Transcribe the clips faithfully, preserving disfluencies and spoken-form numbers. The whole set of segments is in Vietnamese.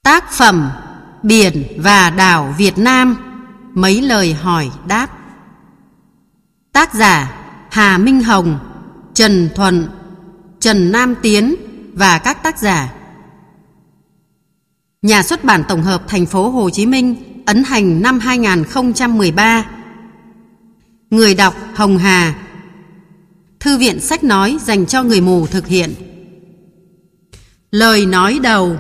Tác phẩm Biển và đảo Việt Nam, mấy lời hỏi đáp. Tác giả Hà Minh Hồng, Trần Thuận, Trần Nam Tiến và các tác giả. Nhà xuất bản tổng hợp Thành phố Hồ Chí Minh, ấn hành năm hai nghìn không trăm mười ba. Người đọc Hồng Hà. Thư viện sách nói dành cho người mù thực hiện. Lời nói đầu.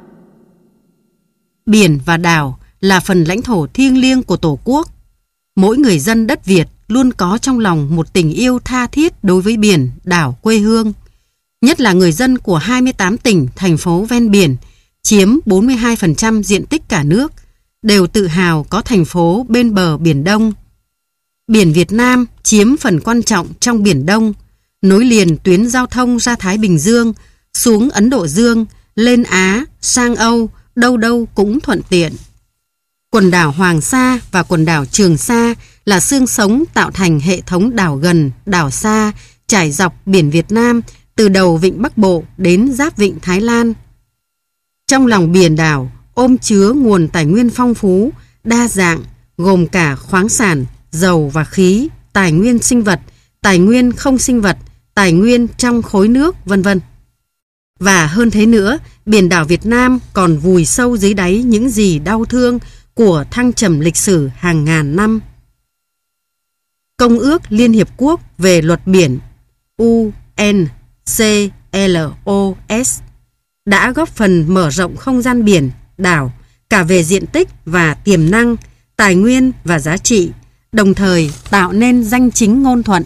Biển và đảo là phần lãnh thổ thiêng liêng của Tổ quốc. Mỗi người dân đất Việt luôn có trong lòng một tình yêu tha thiết đối với biển, đảo quê hương. Nhất là người dân của hai mươi tám tỉnh, thành phố ven biển, chiếm bốn mươi hai phần trăm diện tích cả nước, đều tự hào có thành phố bên bờ Biển Đông. Biển Việt Nam chiếm phần quan trọng trong Biển Đông, nối liền tuyến giao thông ra Thái Bình Dương, xuống Ấn Độ Dương, lên Á, sang Âu, đâu đâu cũng thuận tiện. Quần đảo Hoàng Sa và quần đảo Trường Sa là xương sống tạo thành hệ thống đảo gần, đảo xa, trải dọc biển Việt Nam từ đầu vịnh Bắc Bộ đến giáp vịnh Thái Lan. Trong lòng biển đảo ôm chứa nguồn tài nguyên phong phú, đa dạng, gồm cả khoáng sản, dầu và khí, tài nguyên sinh vật, tài nguyên không sinh vật, tài nguyên trong khối nước, vân vân. Và hơn thế nữa, biển đảo Việt Nam còn vùi sâu dưới đáy những gì đau thương của thăng trầm lịch sử hàng ngàn năm. Công ước Liên Hiệp Quốc về luật biển U N C L O S đã góp phần mở rộng không gian biển, đảo, cả về diện tích và tiềm năng, tài nguyên và giá trị, đồng thời tạo nên danh chính ngôn thuận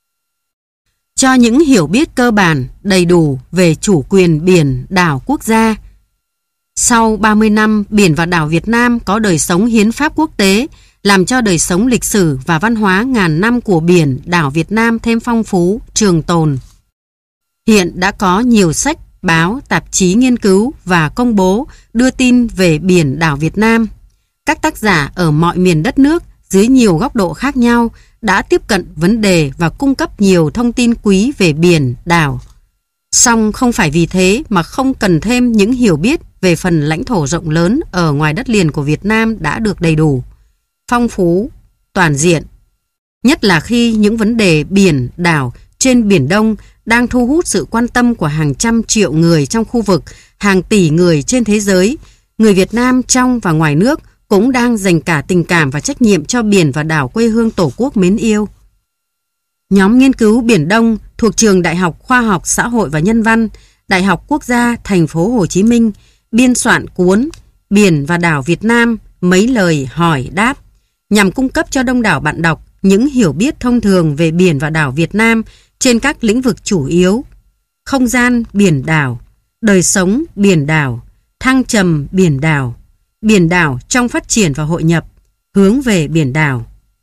cho những hiểu biết cơ bản, đầy đủ về chủ quyền biển, đảo quốc gia. Sau ba mươi năm, biển và đảo Việt Nam có đời sống hiến pháp quốc tế, làm cho đời sống lịch sử và văn hóa ngàn năm của biển, đảo Việt Nam thêm phong phú, trường tồn. Hiện đã có nhiều sách, báo, tạp chí nghiên cứu và công bố đưa tin về biển đảo Việt Nam. Các tác giả ở mọi miền đất nước dưới nhiều góc độ khác nhau đã tiếp cận vấn đề và cung cấp nhiều thông tin quý về biển, đảo. Song không phải vì thế mà không cần thêm những hiểu biết về phần lãnh thổ rộng lớn ở ngoài đất liền của Việt Nam đã được đầy đủ, phong phú, toàn diện. Nhất là khi những vấn đề biển, đảo trên Biển Đông đang thu hút sự quan tâm của hàng trăm triệu người trong khu vực, hàng tỷ người trên thế giới, người Việt Nam trong và ngoài nước cũng đang dành cả tình cảm và trách nhiệm cho biển và đảo quê hương Tổ quốc mến yêu. Nhóm nghiên cứu Biển Đông thuộc Trường Đại học Khoa học Xã hội và Nhân văn, Đại học Quốc gia Thành phố Hồ Chí Minh biên soạn cuốn Biển và đảo Việt Nam, mấy lời hỏi đáp, nhằm cung cấp cho đông đảo bạn đọc những hiểu biết thông thường về biển và đảo Việt Nam trên các lĩnh vực chủ yếu: không gian biển đảo, đời sống biển đảo, thăng trầm biển đảo, biển đảo trong phát triển và hội nhập, hướng về biển đảo.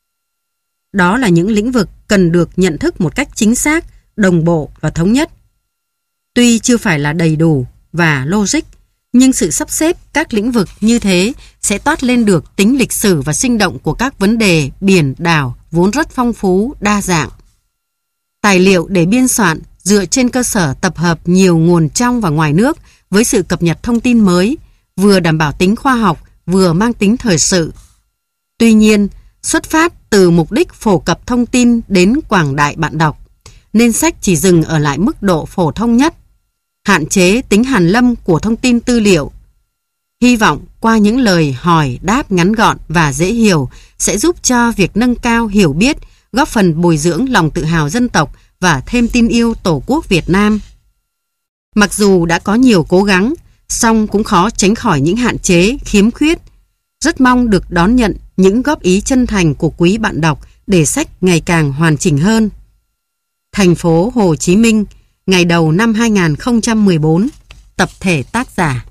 Đó là những lĩnh vực cần được nhận thức một cách chính xác, đồng bộ và thống nhất. Tuy chưa phải là đầy đủ và logic, nhưng sự sắp xếp các lĩnh vực như thế sẽ toát lên được tính lịch sử và sinh động của các vấn đề biển đảo vốn rất phong phú, đa dạng. Tài liệu để biên soạn dựa trên cơ sở tập hợp nhiều nguồn trong và ngoài nước với sự cập nhật thông tin mới, vừa đảm bảo tính khoa học, vừa mang tính thời sự. Tuy nhiên, xuất phát từ mục đích phổ cập thông tin đến quảng đại bạn đọc, nên sách chỉ dừng ở lại mức độ phổ thông nhất, hạn chế tính hàn lâm của thông tin tư liệu. Hy vọng qua những lời hỏi đáp ngắn gọn và dễ hiểu sẽ giúp cho việc nâng cao hiểu biết, góp phần bồi dưỡng lòng tự hào dân tộc và thêm tin yêu Tổ quốc Việt Nam. Mặc dù đã có nhiều cố gắng, song cũng khó tránh khỏi những hạn chế, khiếm khuyết. Rất mong được đón nhận những góp ý chân thành của quý bạn đọc để sách ngày càng hoàn chỉnh hơn. Thành phố Hồ Chí Minh, ngày đầu năm hai nghìn không trăm mười bốn, tập thể tác giả.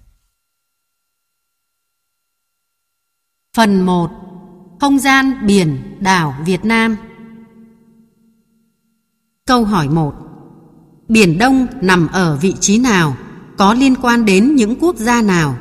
Phần một. Không gian biển, đảo Việt Nam. Câu hỏi một. Biển Đông nằm ở vị trí nào? Có liên quan đến những quốc gia nào?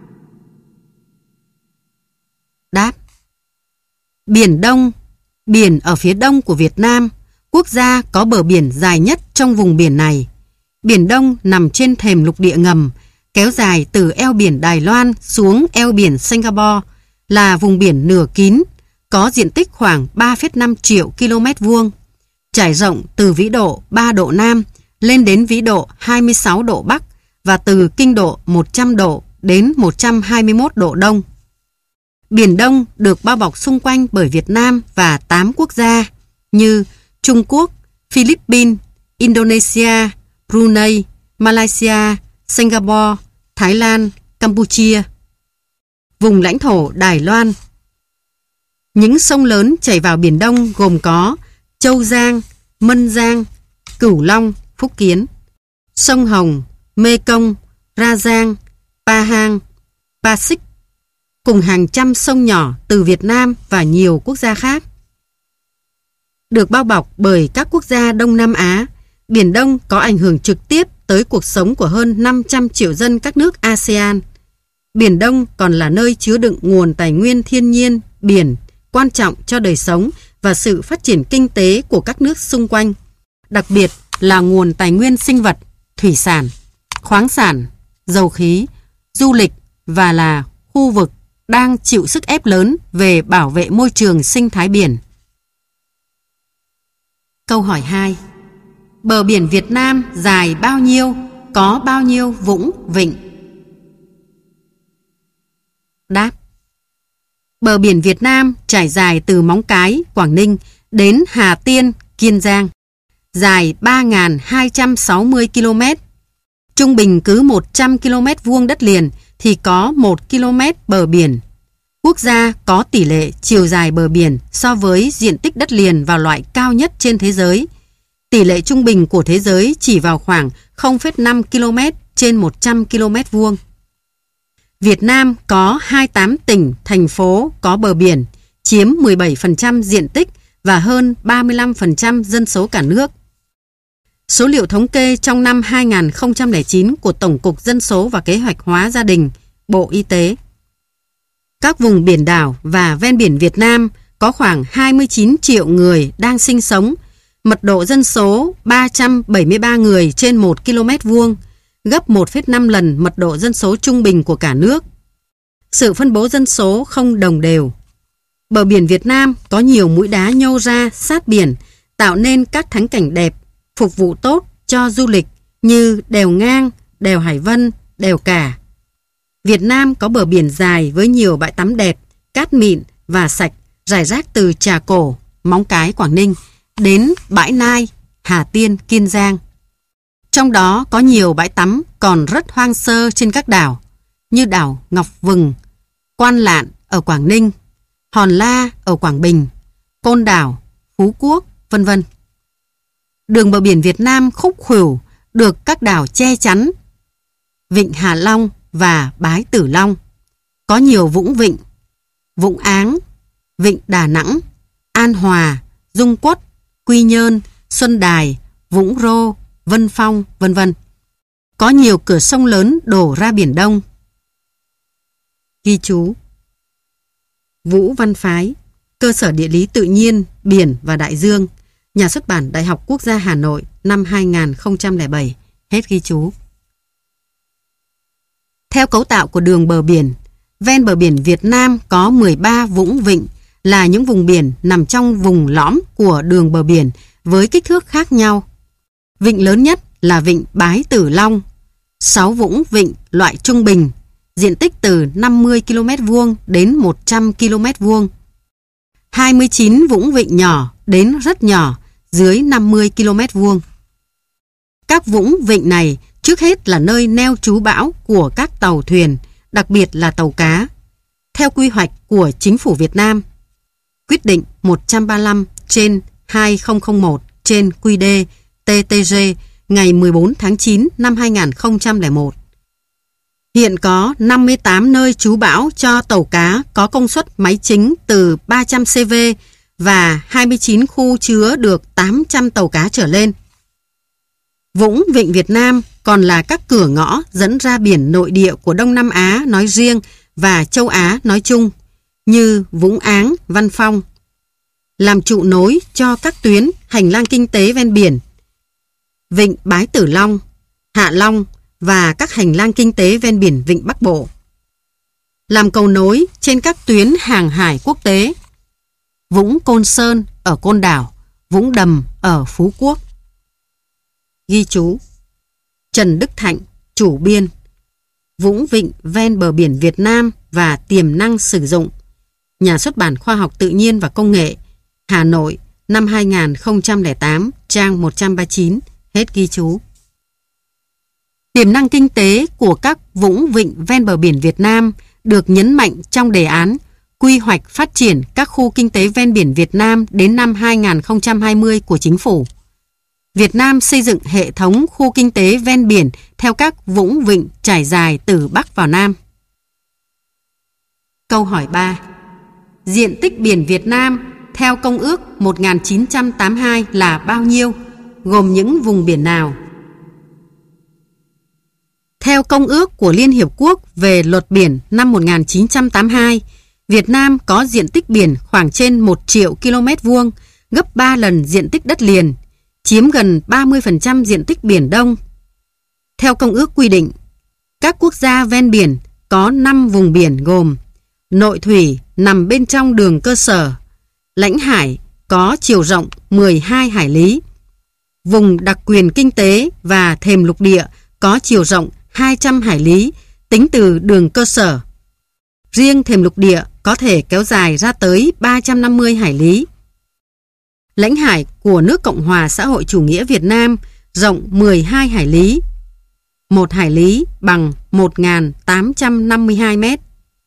Đáp. Biển Đông, biển ở phía đông của Việt Nam, quốc gia có bờ biển dài nhất trong vùng biển này. Biển Đông nằm trên thềm lục địa ngầm, kéo dài từ eo biển Đài Loan xuống eo biển Singapore, là vùng biển nửa kín, có diện tích khoảng ba phẩy năm triệu km vuông, trải rộng từ vĩ độ ba độ Nam lên đến vĩ độ hai mươi sáu độ Bắc và từ kinh độ một trăm độ đến một trăm hai mươi mốt độ Đông. Biển Đông được bao bọc xung quanh bởi Việt Nam và tám quốc gia như Trung Quốc, Philippines, Indonesia, Brunei, Malaysia, Singapore, Thái Lan, Campuchia. Vùng lãnh thổ Đài Loan. Những sông lớn chảy vào Biển Đông gồm có Châu Giang, Mân Giang, Cửu Long, Phúc Kiến, sông Hồng, Mê Công, Ra Giang, Pa Hang, Pa Xích, cùng hàng trăm sông nhỏ từ Việt Nam và nhiều quốc gia khác. Được bao bọc bởi các quốc gia Đông Nam Á, Biển Đông có ảnh hưởng trực tiếp tới cuộc sống của hơn năm trăm triệu dân các nước a sê an. Biển Đông còn là nơi chứa đựng nguồn tài nguyên thiên nhiên, biển, quan trọng cho đời sống và sự phát triển kinh tế của các nước xung quanh, đặc biệt là nguồn tài nguyên sinh vật, thủy sản, khoáng sản, dầu khí, du lịch và là khu vực đang chịu sức ép lớn về bảo vệ môi trường sinh thái biển. Câu hỏi hai. Bờ biển Việt Nam dài bao nhiêu, có bao nhiêu vũng vịnh? Đáp. Bờ biển Việt Nam trải dài từ Móng Cái, Quảng Ninh đến Hà Tiên, Kiên Giang, dài ba nghìn hai trăm sáu mươi ki lô mét. Trung bình cứ một trăm ki lô mét vuông đất liền thì có một ki lô mét bờ biển. Quốc gia có tỷ lệ chiều dài bờ biển so với diện tích đất liền vào loại cao nhất trên thế giới. Tỷ lệ trung bình của thế giới chỉ vào khoảng không phẩy năm ki lô mét trên một trăm ki lô mét vuông. Việt Nam có hai mươi tám tỉnh, thành phố có bờ biển, chiếm mười bảy phần trăm diện tích và hơn ba mươi lăm phần trăm dân số cả nước. Số liệu thống kê trong năm hai nghìn không trăm lẻ chín của Tổng cục Dân số và Kế hoạch hóa gia đình, Bộ Y tế. Các vùng biển đảo và ven biển Việt Nam có khoảng hai mươi chín triệu người đang sinh sống, mật độ dân số ba trăm bảy mươi ba người trên một ki lô mét vuông, gấp một phẩy năm lần mật độ dân số trung bình của cả nước. Sự phân bố dân số không đồng đều. Bờ biển Việt Nam có nhiều mũi đá nhô ra sát biển, tạo nên các thắng cảnh đẹp, phục vụ tốt cho du lịch như đèo Ngang, đèo Hải Vân, đèo Cả. Việt Nam có bờ biển dài với nhiều bãi tắm đẹp, cát mịn và sạch, rải rác từ Trà Cổ, Móng Cái, Quảng Ninh đến Bãi Nai, Hà Tiên, Kiên Giang. Trong đó có nhiều bãi tắm còn rất hoang sơ trên các đảo, như đảo Ngọc Vừng, Quan Lạn ở Quảng Ninh, Hòn La ở Quảng Bình, Côn Đảo, Phú Quốc, vân vân. Đường bờ biển Việt Nam khúc khuỷu được các đảo che chắn, Vịnh Hạ Long và Bái Tử Long. Có nhiều vũng vịnh, Vũng Áng, Vịnh Đà Nẵng, An Hòa, Dung Quất, Quy Nhơn, Xuân Đài, Vũng Rô, Vân Phong, vân vân. Có nhiều cửa sông lớn đổ ra Biển Đông. Ghi chú. Vũ Văn Phái, Cơ sở Địa lý Tự nhiên, Biển và Đại Dương, Nhà xuất bản Đại học Quốc gia Hà Nội, năm hai nghìn không trăm lẻ bảy. Hết ghi chú. Theo cấu tạo của đường bờ biển, ven bờ biển Việt Nam có mười ba vũng vịnh, là những vùng biển nằm trong vùng lõm của đường bờ biển với kích thước khác nhau. Vịnh lớn nhất là vịnh Bái Tử Long, sáu vũng vịnh loại trung bình, diện tích từ năm mươi ki lô mét vuông đến một trăm ki lô mét vuông. hai mươi chín vũng vịnh nhỏ đến rất nhỏ, dưới năm mươi ki lô mét vuông. Các vũng vịnh này trước hết là nơi neo trú bão của các tàu thuyền, đặc biệt là tàu cá. Theo quy hoạch của Chính phủ Việt Nam, quyết định một trăm ba mươi lăm trên hai nghìn không trăm lẻ một trên quy đê tê tê giê ngày mười bốn tháng chín năm hai nghìn không trăm lẻ một. Hiện có năm mươi tám nơi trú bão cho tàu cá có công suất máy chính từ ba trăm xê vê và hai mươi chín khu chứa được tám trăm tàu cá trở lên. Vũng vịnh Việt Nam còn là các cửa ngõ dẫn ra biển nội địa của Đông Nam Á nói riêng và châu Á nói chung, như Vũng Áng, Văn Phong, làm trụ nối cho các tuyến hành lang kinh tế ven biển. Vịnh Bái Tử Long, Hạ Long và các hành lang kinh tế ven biển Vịnh Bắc Bộ. Làm cầu nối trên các tuyến hàng hải quốc tế. Vũng Côn Sơn ở Côn Đảo, Vũng Đầm ở Phú Quốc. Ghi chú: Trần Đức Thạnh, chủ biên. Vũng Vịnh ven bờ biển Việt Nam và tiềm năng sử dụng. Nhà xuất bản Khoa học Tự nhiên và Công nghệ, Hà Nội, năm hai nghìn không trăm lẻ tám, trang một trăm ba mươi chín. Hết ghi chú. Tiềm năng kinh tế của các vũng vịnh ven bờ biển Việt Nam được nhấn mạnh trong đề án quy hoạch phát triển các khu kinh tế ven biển Việt Nam đến năm hai nghìn không trăm hai mươi của Chính phủ. Việt Nam xây dựng hệ thống khu kinh tế ven biển theo các vũng vịnh trải dài từ Bắc vào Nam. Câu hỏi ba. Diện tích biển Việt Nam theo Công ước một nghìn chín trăm tám mươi hai là bao nhiêu? Gồm những vùng biển nào? Theo Công ước của Liên Hiệp Quốc về luật biển năm một nghìn chín trăm tám mươi hai, Việt Nam có diện tích biển khoảng trên một triệu ki lô mét vuông, gấp ba lần diện tích đất liền, chiếm gần ba mươi phần trăm diện tích Biển Đông. Theo Công ước quy định, các quốc gia ven biển có năm vùng biển gồm: nội thủy nằm bên trong đường cơ sở, lãnh hải có chiều rộng mười hai hải lý, vùng đặc quyền kinh tế và thềm lục địa có chiều rộng hai trăm hải lý tính từ đường cơ sở. Riêng thềm lục địa có thể kéo dài ra tới ba trăm năm mươi hải lý. Lãnh hải của nước Cộng hòa xã hội chủ nghĩa Việt Nam rộng mười hai hải lý. Một hải lý bằng một nghìn tám trăm năm mươi hai mét.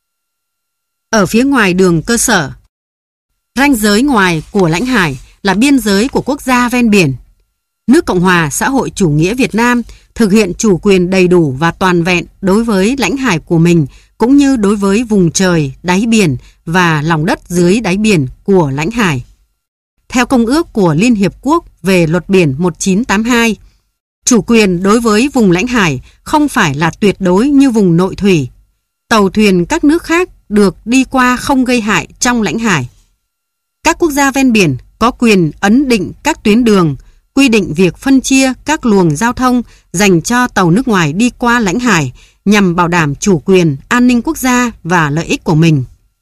Ở phía ngoài đường cơ sở, ranh giới ngoài của lãnh hải là biên giới của quốc gia ven biển. Nước Cộng hòa xã hội chủ nghĩa Việt Nam thực hiện chủ quyền đầy đủ và toàn vẹn đối với lãnh hải của mình, cũng như đối với vùng trời, đáy biển và lòng đất dưới đáy biển của lãnh hải. Theo Công ước của Liên Hiệp Quốc về luật biển một nghìn chín trăm tám mươi hai, chủ quyền đối với vùng lãnh hải không phải là tuyệt đối như vùng nội thủy. Tàu thuyền các nước khác được đi qua không gây hại trong lãnh hải. Các quốc gia ven biển có quyền ấn định các tuyến đường, quy định việc phân chia các luồng giao thông dành cho tàu nước ngoài đi qua lãnh hải nhằm bảo đảm chủ quyền, an ninh quốc gia và lợi ích của mình.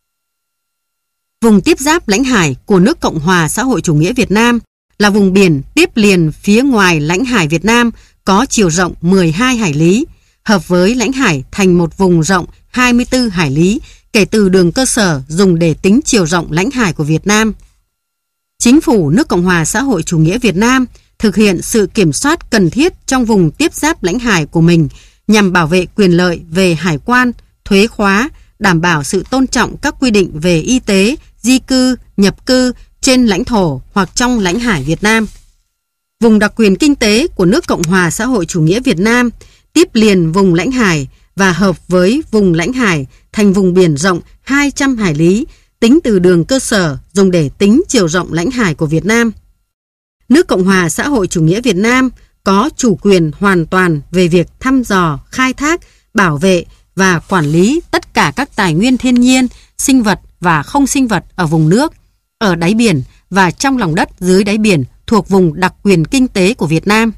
Vùng tiếp giáp lãnh hải của nước Cộng hòa xã hội chủ nghĩa Việt Nam là vùng biển tiếp liền phía ngoài lãnh hải Việt Nam có chiều rộng mười hai hải lý, hợp với lãnh hải thành một vùng rộng hai mươi tư hải lý kể từ đường cơ sở dùng để tính chiều rộng lãnh hải của Việt Nam. Chính phủ nước Cộng hòa xã hội chủ nghĩa Việt Nam thực hiện sự kiểm soát cần thiết trong vùng tiếp giáp lãnh hải của mình nhằm bảo vệ quyền lợi về hải quan, thuế khóa, đảm bảo sự tôn trọng các quy định về y tế, di cư, nhập cư trên lãnh thổ hoặc trong lãnh hải Việt Nam. Vùng đặc quyền kinh tế của nước Cộng hòa xã hội chủ nghĩa Việt Nam tiếp liền vùng lãnh hải và hợp với vùng lãnh hải thành vùng biển rộng hai trăm hải lý tính từ đường cơ sở dùng để tính chiều rộng lãnh hải của Việt Nam. Nước Cộng hòa xã hội chủ nghĩa Việt Nam có chủ quyền hoàn toàn về việc thăm dò, khai thác, bảo vệ và quản lý tất cả các tài nguyên thiên nhiên, sinh vật và không sinh vật ở vùng nước, ở đáy biển và trong lòng đất dưới đáy biển thuộc vùng đặc quyền kinh tế của Việt Nam.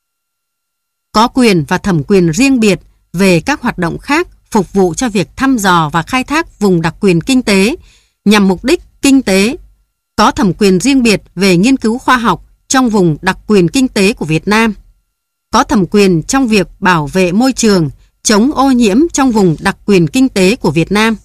Có quyền và thẩm quyền riêng biệt về các hoạt động khác phục vụ cho việc thăm dò và khai thác vùng đặc quyền kinh tế nhằm mục đích kinh tế. Có thẩm quyền riêng biệt về nghiên cứu khoa học trong vùng đặc quyền kinh tế của Việt Nam. Có thẩm quyền trong việc bảo vệ môi trường, chống ô nhiễm trong vùng đặc quyền kinh tế của Việt Nam.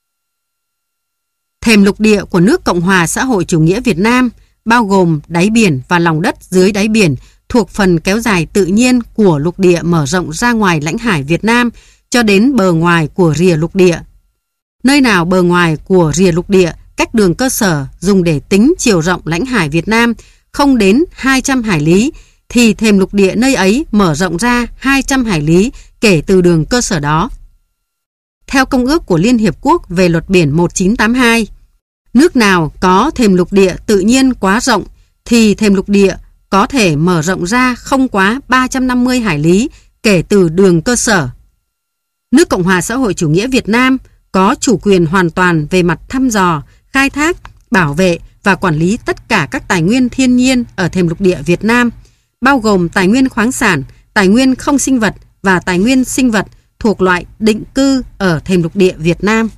Thềm lục địa của nước Cộng hòa xã hội chủ nghĩa Việt Nam bao gồm đáy biển và lòng đất dưới đáy biển thuộc phần kéo dài tự nhiên của lục địa mở rộng ra ngoài lãnh hải Việt Nam cho đến bờ ngoài của rìa lục địa. Nơi nào bờ ngoài của rìa lục địa cách đường cơ sở dùng để tính chiều rộng lãnh hải Việt Nam không đến hai trăm hải lý thì thềm lục địa nơi ấy mở rộng ra hai trăm hải lý kể từ đường cơ sở đó. Theo Công ước của Liên Hiệp Quốc về luật biển một nghìn chín trăm tám mươi hai, nước nào có thềm lục địa tự nhiên quá rộng thì thềm lục địa có thể mở rộng ra không quá ba trăm năm mươi hải lý kể từ đường cơ sở. Nước Cộng hòa xã hội chủ nghĩa Việt Nam có chủ quyền hoàn toàn về mặt thăm dò, khai thác, bảo vệ và quản lý tất cả các tài nguyên thiên nhiên ở thềm lục địa Việt Nam, bao gồm tài nguyên khoáng sản, tài nguyên không sinh vật và tài nguyên sinh vật thuộc loại định cư ở thềm lục địa Việt Nam.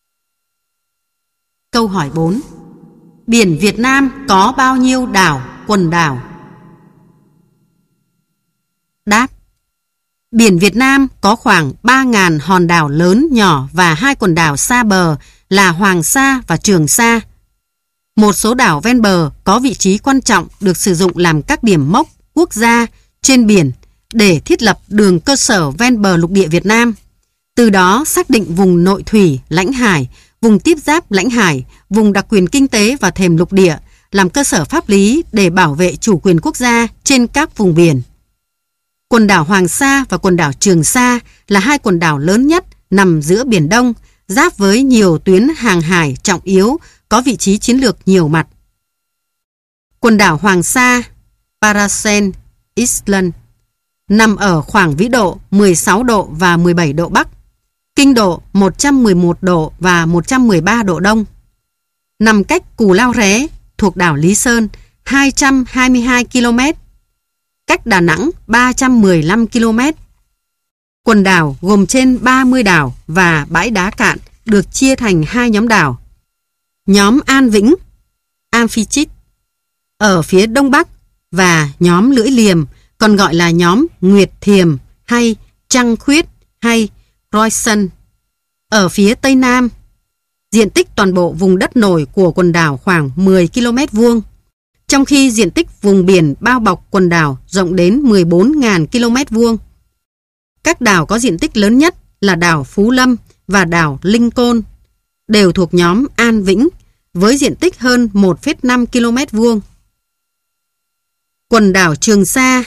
Câu hỏi bốn. Biển Việt Nam có bao nhiêu đảo, quần đảo? Đáp. Biển Việt Nam có khoảng ba nghìn hòn đảo lớn nhỏ và hai quần đảo xa bờ là Hoàng Sa và Trường Sa. Một số đảo ven bờ có vị trí quan trọng được sử dụng làm các điểm mốc quốc gia trên biển để thiết lập đường cơ sở ven bờ lục địa Việt Nam. Từ đó xác định vùng nội thủy, lãnh hải, vùng tiếp giáp lãnh hải, vùng đặc quyền kinh tế và thềm lục địa làm cơ sở pháp lý để bảo vệ chủ quyền quốc gia trên các vùng biển. Quần đảo Hoàng Sa và quần đảo Trường Sa là hai quần đảo lớn nhất nằm giữa Biển Đông, giáp với nhiều tuyến hàng hải trọng yếu, có vị trí chiến lược nhiều mặt. Quần đảo Hoàng Sa, Paracel Island, nằm ở khoảng vĩ độ mười sáu độ và mười bảy độ Bắc, kinh độ một trăm mười một độ và một trăm mười ba độ Đông. Nằm cách Cù Lao Ré thuộc đảo Lý Sơn hai trăm hai mươi hai ki lô mét, cách Đà Nẵng ba trăm mười lăm ki lô mét. Quần đảo gồm trên ba mươi đảo và bãi đá cạn được chia thành hai nhóm đảo. Nhóm An Vĩnh, Amfichit, ở phía đông bắc và nhóm Lưỡi Liềm, còn gọi là nhóm Nguyệt Thiềm hay Trăng Khuyết hay Royston, ở phía tây nam. Diện tích toàn bộ vùng đất nổi của quần đảo khoảng mười ki lô mét vuông, trong khi diện tích vùng biển bao bọc quần đảo rộng đến mười bốn nghìn ki lô mét vuông. Các đảo có diện tích lớn nhất là đảo Phú Lâm và đảo Linh Côn, đều thuộc nhóm An Vĩnh với diện tích hơn một phẩy năm ki lô mét vuông. Quần đảo Trường Sa,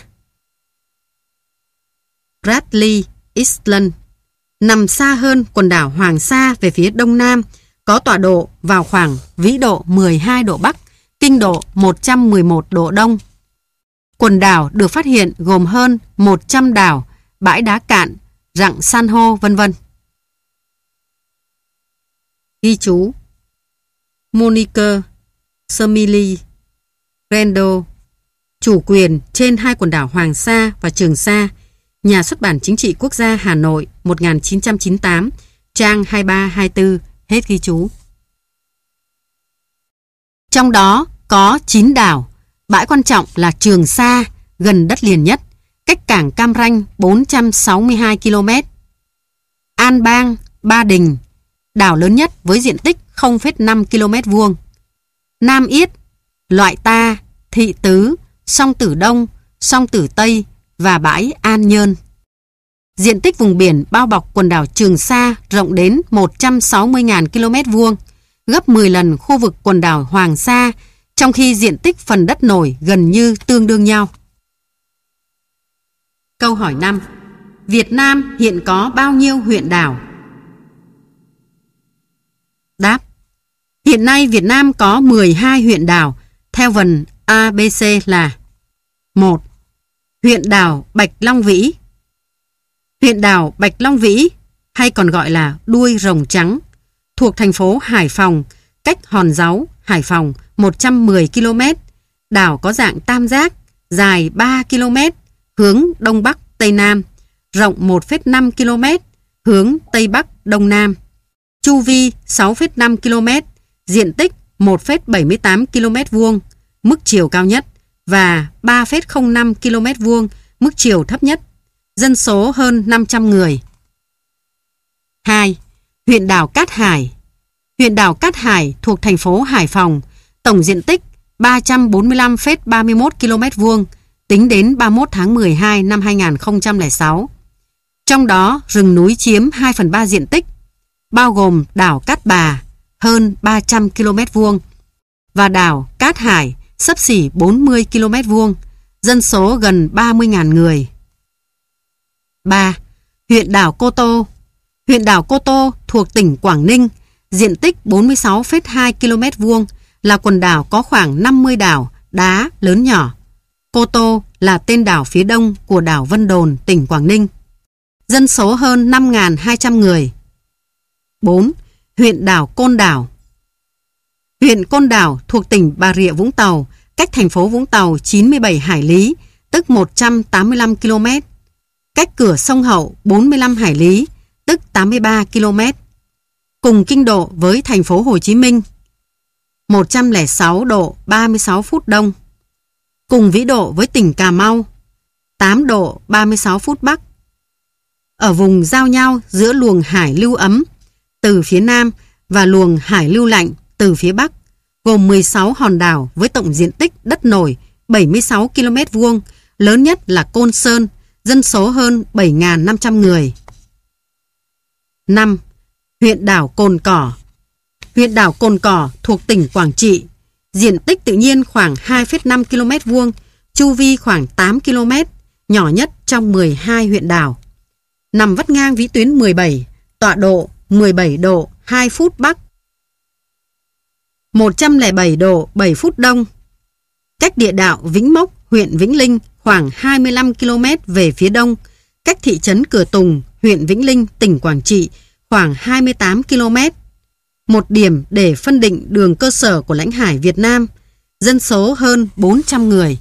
Bradley Island, nằm xa hơn quần đảo Hoàng Sa về phía đông nam, có tọa độ vào khoảng vĩ độ mười hai độ Bắc, kinh độ một trăm mười một độ Đông. Quần đảo được phát hiện gồm hơn một trăm đảo, bãi đá cạn, rặng san hô, vân vân. Ghi chú: Monique Smiley Randall, chủ quyền trên hai quần đảo Hoàng Sa và Trường Sa, Nhà xuất bản Chính trị Quốc gia Hà Nội một nghìn chín trăm chín mươi tám, trang hai mươi ba hai mươi tư, hết ghi chú. Trong đó có chín đảo, bãi quan trọng là Trường Sa, gần đất liền nhất, cách cảng Cam Ranh bốn trăm sáu mươi hai ki lô mét. An Bang, Ba Đình, đảo lớn nhất với diện tích không phẩy năm ki lô mét vuông. Nam Yết, Loại Ta, Thị Tứ, Song Tử Đông, Song Tử Tây và bãi An Nhơn. Diện tích vùng biển bao bọc quần đảo Trường Sa rộng đến một trăm sáu mươi nghìn ki lô mét vuông, gấp mười lần khu vực quần đảo Hoàng Sa, trong khi diện tích phần đất nổi gần như tương đương nhau. Câu hỏi năm. Việt Nam hiện có bao nhiêu huyện đảo? Đáp. Hiện nay Việt Nam có mười hai huyện đảo, theo vần a bê xê là: một. Huyện đảo Bạch Long Vĩ. Huyện đảo Bạch Long Vĩ, hay còn gọi là đuôi rồng trắng, thuộc thành phố Hải Phòng, cách Hòn Dấu, Hải Phòng một trăm mười ki lô mét. Đảo có dạng tam giác, dài ba ki lô mét, hướng Đông Bắc Tây Nam, rộng một phẩy năm ki lô mét, hướng Tây Bắc Đông Nam. Chu vi sáu phẩy năm ki lô mét, diện tích một phẩy bảy mươi tám ki lô mét vuông, mức chiều cao nhất, và ba phẩy không năm ki lô mét vuông, mức chiều thấp nhất. Dân số hơn năm trăm người. hai. Huyện đảo Cát Hải. Huyện đảo Cát Hải thuộc thành phố Hải Phòng, tổng diện tích ba trăm bốn mươi lăm phẩy ba mươi mốt ki lô mét vuông, tính đến ba mươi mốt tháng mười hai năm hai nghìn không trăm lẻ sáu. Trong đó rừng núi chiếm hai phần ba diện tích, bao gồm đảo Cát Bà hơn ba trăm ki lô mét vuông và đảo Cát Hải xấp xỉ bốn mươi ki lô mét vuông, dân số gần ba mươi nghìn người. ba. Huyện đảo Cô Tô. Huyện đảo Cô Tô thuộc tỉnh Quảng Ninh, diện tích bốn mươi sáu phẩy hai ki lô mét vuông, là quần đảo có khoảng năm mươi đảo đá lớn nhỏ. Cô Tô là tên đảo phía đông của đảo Vân Đồn, tỉnh Quảng Ninh. Dân số hơn năm nghìn hai trăm người. bốn. Huyện đảo Côn Đảo. Huyện Côn Đảo thuộc tỉnh Bà Rịa Vũng Tàu, cách thành phố Vũng Tàu chín mươi bảy hải lý, tức một trăm tám mươi lăm ki lô mét. cách cửa sông Hậu bốn mươi lăm hải lý, tức tám mươi ba ki lô mét. Cùng kinh độ với thành phố Hồ Chí Minh, một trăm lẻ sáu độ ba mươi sáu phút đông. Cùng vĩ độ với tỉnh Cà Mau, tám độ ba mươi sáu phút bắc. Ở vùng giao nhau giữa luồng hải lưu ấm từ phía nam và luồng hải lưu lạnh từ phía bắc, gồm mười sáu hòn đảo với tổng diện tích đất nổi bảy mươi sáu ki lô mét vuông, lớn nhất là Côn Sơn, dân số hơn bảy nghìn năm trăm người. năm. Huyện đảo Cồn Cỏ. Huyện đảo Cồn Cỏ thuộc tỉnh Quảng Trị, diện tích tự nhiên khoảng hai phẩy năm ki lô mét vuông, chu vi khoảng tám ki lô mét, nhỏ nhất trong mười hai huyện đảo. Nằm vắt ngang vĩ tuyến mười bảy, tọa độ mười bảy độ hai phút bắc, một trăm lẻ bảy độ bảy phút đông. Cách địa đạo Vĩnh Mốc, huyện Vĩnh Linh khoảng hai mươi lăm ki lô mét về phía đông, cách thị trấn Cửa Tùng, huyện Vĩnh Linh, tỉnh Quảng Trị khoảng hai mươi tám ki lô mét. Một điểm để phân định đường cơ sở của lãnh hải Việt Nam, dân số hơn bốn trăm người.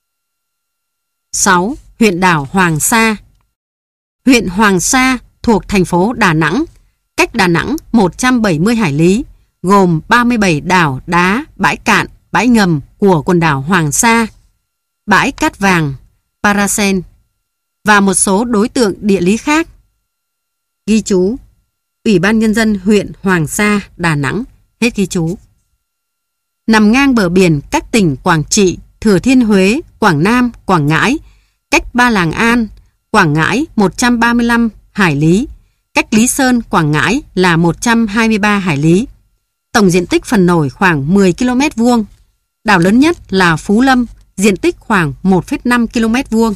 sáu. Huyện đảo Hoàng Sa. Huyện Hoàng Sa thuộc thành phố Đà Nẵng, cách Đà Nẵng một trăm bảy mươi hải lý, gồm ba mươi bảy đảo đá, bãi cạn, bãi ngầm của quần đảo Hoàng Sa, bãi cát vàng, Paracel và một số đối tượng địa lý khác. Ghi chú: Ủy ban Nhân dân huyện Hoàng Sa, Đà Nẵng. Hết ghi chú. Nằm ngang bờ biển các tỉnh Quảng Trị, Thừa Thiên Huế, Quảng Nam, Quảng Ngãi, cách Ba Làng An, Quảng Ngãi một trăm ba mươi lăm hải lý, cách Lý Sơn, Quảng Ngãi là một trăm hai mươi ba hải lý. Tổng diện tích phần nổi khoảng mười ki lô mét vuông. Đảo lớn nhất là Phú Lâm, diện tích khoảng một phẩy năm ki lô mét vuông.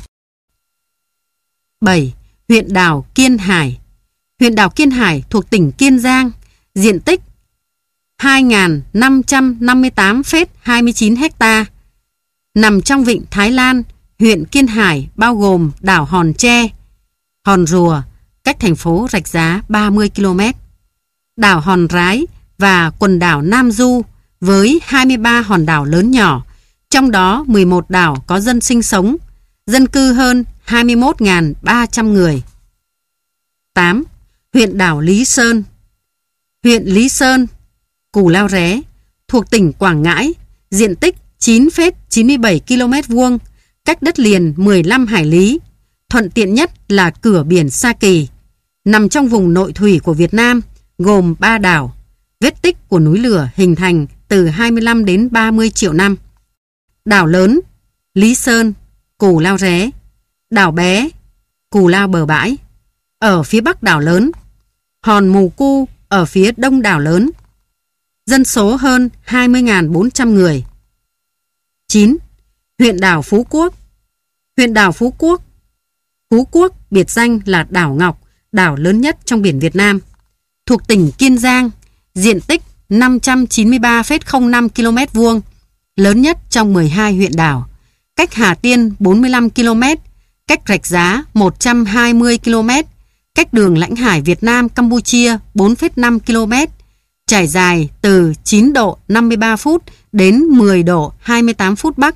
bảy. Huyện đảo Kiên Hải. Huyện đảo Kiên Hải thuộc tỉnh Kiên Giang, diện tích hai nghìn năm trăm năm mươi tám phẩy hai mươi chín ha. Nằm trong vịnh Thái Lan, huyện Kiên Hải bao gồm đảo Hòn Tre, Hòn Rùa, cách thành phố Rạch Giá ba mươi ki lô mét, đảo Hòn Rái và quần đảo Nam Du với hai mươi ba hòn đảo lớn nhỏ, trong đó mười một đảo có dân sinh sống, dân cư hơn hai mươi mốt nghìn ba trăm người. tám. Huyện đảo Lý Sơn. Huyện Lý Sơn, Cù Lao Ré, thuộc tỉnh Quảng Ngãi, diện tích chín phẩy chín mươi bảy ki lô mét vuông, cách đất liền mười lăm hải lý, thuận tiện nhất là cửa biển Sa Kỳ, nằm trong vùng nội thủy của Việt Nam, gồm ba đảo, vết tích của núi lửa hình thành từ hai mươi lăm đến ba mươi triệu năm. Đảo lớn, Lý Sơn, Cù Lao Ré. Đảo bé, Cù Lao Bờ Bãi, ở phía bắc đảo lớn. Hòn Mù Cu ở phía đông đảo lớn. Dân số hơn hai mươi nghìn bốn trăm người. chín. Huyện đảo Phú Quốc. Huyện đảo Phú Quốc. Phú Quốc biệt danh là đảo Ngọc, đảo lớn nhất trong biển Việt Nam. Thuộc tỉnh Kiên Giang, diện tích năm trăm chín mươi ba phẩy không năm ki lô mét vuông, lớn nhất trong mười hai huyện đảo. Cách Hà Tiên bốn mươi lăm ki lô mét, cách Rạch Giá một trăm hai mươi ki lô mét, cách đường lãnh hải Việt Nam Campuchia bốn phẩy năm ki lô mét, trải dài từ chín độ năm mươi ba phút đến mười độ hai mươi tám phút bắc,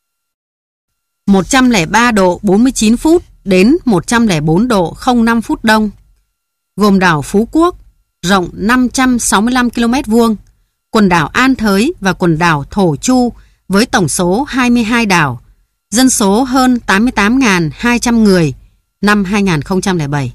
một trăm lẻ ba độ bốn mươi chín phút đến một trăm lẻ bốn độ không năm phút đông. Gồm đảo Phú Quốc, rộng năm trăm sáu mươi lăm ki lô mét vuông, quần đảo An Thới và quần đảo Thổ Chu với tổng số hai mươi hai đảo, dân số hơn tám mươi tám nghìn hai trăm người năm hai nghìn không trăm lẻ bảy.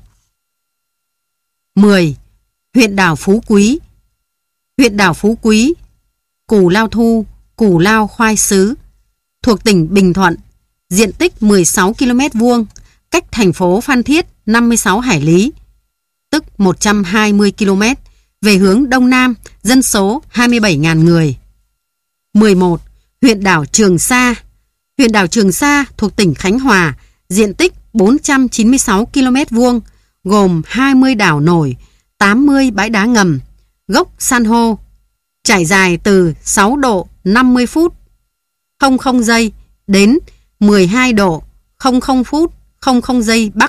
mười. Huyện đảo Phú Quý. Huyện đảo Phú Quý, Cù Lao Thu, Cù Lao Khoai Sứ, thuộc tỉnh Bình Thuận, diện tích mười sáu ki lô mét vuông, cách thành phố Phan Thiết năm mươi sáu hải lý, tức một trăm hai mươi ki lô mét, về hướng đông nam, dân số hai mươi bảy nghìn người. mười một. Huyện đảo Trường Sa. Huyện đảo Trường Sa thuộc tỉnh Khánh Hòa, diện tích bốn trăm chín mươi sáu ki lô mét vuông, gồm hai mươi đảo nổi, tám mươi bãi đá ngầm, gốc san hô, trải dài từ sáu độ năm mươi phút không không giây đến mười hai độ không không phút không không giây bắc,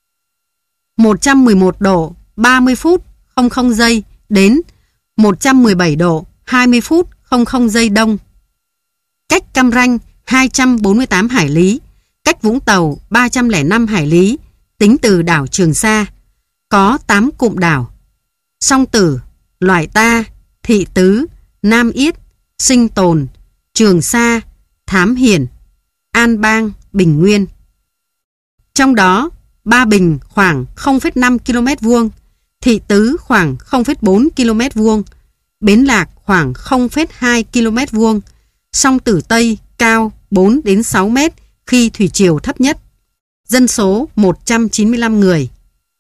một trăm mười một độ ba mươi phút không không giây đến một trăm mười bảy độ hai mươi phút không không giây đông. Cách Cam Ranh hai trăm bốn mươi tám hải lý, cách Vũng Tàu ba trăm lẻ năm hải lý, tính từ đảo Trường Sa, có tám cụm đảo: Song Tử, Loài Ta, Thị Tứ, Nam Yết, Sinh Tồn, Trường Sa, Thám Hiển, An Bang, Bình Nguyên. Trong đó, Ba Bình khoảng không phẩy năm ki lô mét vuông, Thị Tứ khoảng không phẩy bốn ki lô mét vuông, Bến Lạc khoảng không phẩy hai ki lô mét vuông, Song Tử Tây cao bốn đến sáu mét khi thủy triều thấp nhất. Dân số một trăm chín mươi lăm người.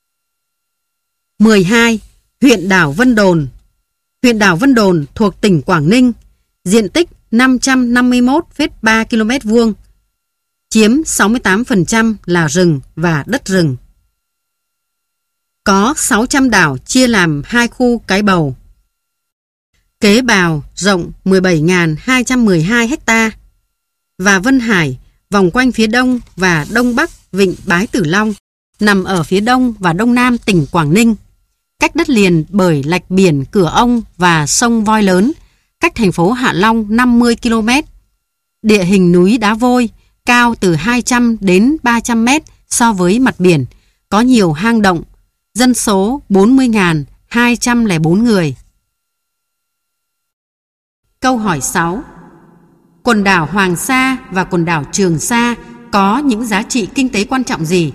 mười hai. Huyện đảo Vân Đồn. Huyện đảo Vân Đồn thuộc tỉnh Quảng Ninh, diện tích năm trăm năm mươi mốt phẩy ba ki lô mét vuông, chiếm sáu mươi tám phần trăm là rừng và đất rừng. Có sáu trăm đảo chia làm hai khu cái bầu. Kế Bào rộng mười bảy nghìn hai trăm mười hai ha và Vân Hải vòng quanh phía đông và đông bắc vịnh Bái Tử Long, nằm ở phía đông và đông nam tỉnh Quảng Ninh, cách đất liền bởi lạch biển Cửa Ông và sông Voi Lớn, cách thành phố Hạ Long năm mươi ki lô mét. Địa hình núi đá vôi, cao từ hai trăm đến ba trăm mét so với mặt biển, có nhiều hang động, dân số bốn mươi nghìn hai trăm lẻ bốn người. Câu hỏi sáu. Quần đảo Hoàng Sa và quần đảo Trường Sa có những giá trị kinh tế quan trọng gì?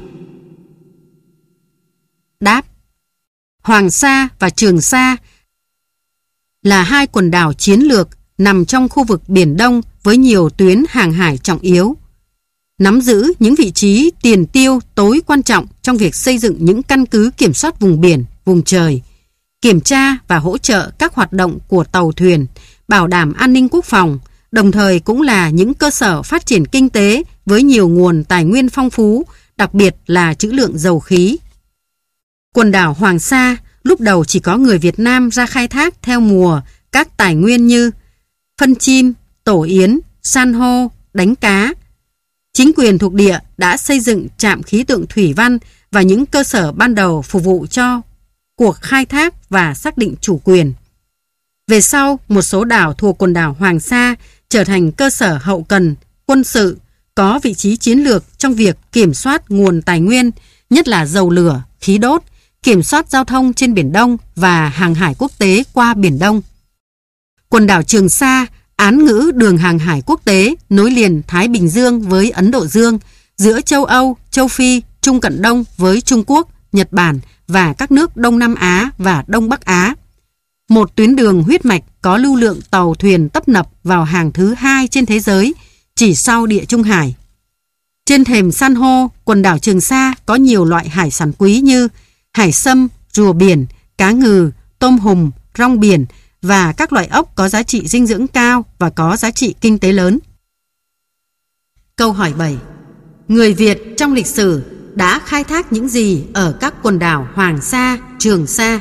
Đáp. Hoàng Sa và Trường Sa là hai quần đảo chiến lược nằm trong khu vực Biển Đông với nhiều tuyến hàng hải trọng yếu, nắm giữ những vị trí tiền tiêu tối quan trọng trong việc xây dựng những căn cứ kiểm soát vùng biển, vùng trời, kiểm tra và hỗ trợ các hoạt động của tàu thuyền, bảo đảm an ninh quốc phòng, đồng thời cũng là những cơ sở phát triển kinh tế với nhiều nguồn tài nguyên phong phú, đặc biệt là trữ lượng dầu khí. Quần đảo Hoàng Sa lúc đầu chỉ có người Việt Nam ra khai thác theo mùa các tài nguyên như phân chim, tổ yến, san hô, đánh cá. Chính quyền thuộc địa đã xây dựng trạm khí tượng thủy văn và những cơ sở ban đầu phục vụ cho cuộc khai thác và xác định chủ quyền. Về sau, một số đảo thuộc quần đảo Hoàng Sa trở thành cơ sở hậu cần, quân sự, có vị trí chiến lược trong việc kiểm soát nguồn tài nguyên, nhất là dầu lửa, khí đốt, kiểm soát giao thông trên Biển Đông và hàng hải quốc tế qua Biển Đông. Quần đảo Trường Sa án ngữ đường hàng hải quốc tế nối liền Thái Bình Dương với Ấn Độ Dương, giữa châu Âu, châu Phi, Trung Cận Đông với Trung Quốc, Nhật Bản và các nước Đông Nam Á và Đông Bắc Á. Một tuyến đường huyết mạch có lưu lượng tàu thuyền tấp nập vào hàng thứ hai trên thế giới, chỉ sau Địa Trung Hải. Trên thềm san hô, quần đảo Trường Sa có nhiều loại hải sản quý như hải sâm, rùa biển, cá ngừ, tôm hùm, rong biển và các loại ốc có giá trị dinh dưỡng cao và có giá trị kinh tế lớn. Câu hỏi bảy. Người Việt trong lịch sử đã khai thác những gì ở các quần đảo Hoàng Sa, Trường Sa?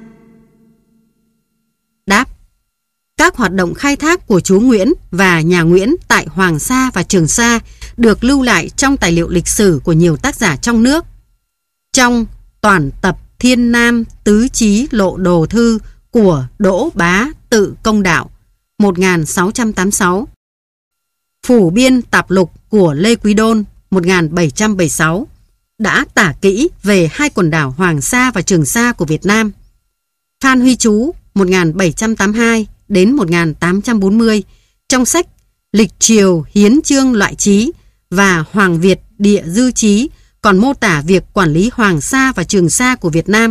Đáp. Các hoạt động khai thác của chúa Nguyễn và nhà Nguyễn tại Hoàng Sa và Trường Sa được lưu lại trong tài liệu lịch sử của nhiều tác giả trong nước. Trong Toản tập Thiên Nam Tứ Chí Lộ Đồ Thư của Đỗ Bá Tự Công Đạo một nghìn sáu trăm tám mươi sáu, Phủ Biên Tạp Lục của Lê Quý Đôn một nghìn bảy trăm bảy mươi sáu đã tả kỹ về hai quần đảo Hoàng Sa và Trường Sa của Việt Nam. Phan Huy Chú một nghìn bảy trăm tám mươi hai đến một nghìn tám trăm bốn mươi trong sách Lịch Triều Hiến Chương Loại Trí và Hoàng Việt Địa Dư Trí còn mô tả việc quản lý Hoàng Sa và Trường Sa của Việt Nam.